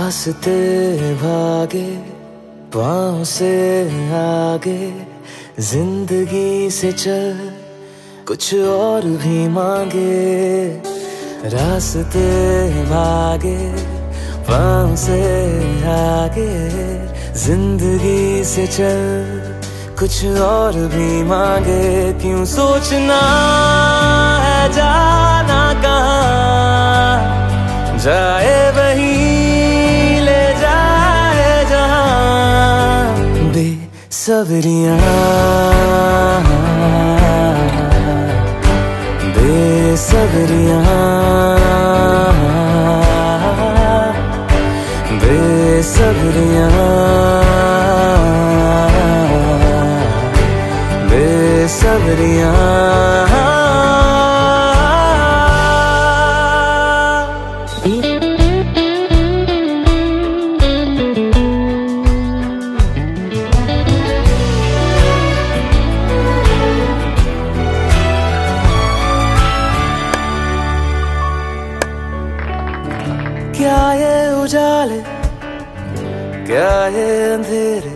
रास्ते भागे पाँव से आगे, जिंदगी से चल कुछ और भी मांगे। रास्ते भागे पाँव से आगे, जिंदगी से चल कुछ और भी मांगे। क्यों सोचना है जाना कहाँ, जाए वही ले जाए जहाँ। बेसब्रियाँ बेसब्रियाँ बेसब्रियाँ बेसब्रियाँ। क्या ये उजाले क्या ये अंधेरे,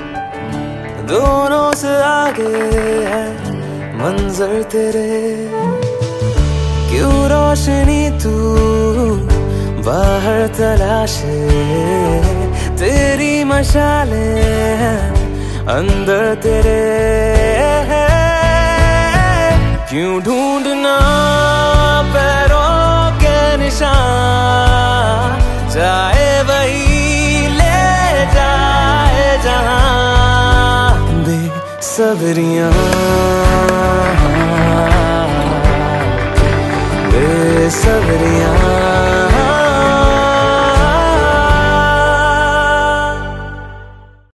दोनों से आगे है मंजर तेरे। क्यों रोशनी तू बाहर तलाशे, तेरी मशाले अंदर तेरे। क्यों ढूंढना पैरों के निशान, जाए वही ले जाए जहाँ। बेसब्रियाँ बेसब्रियाँ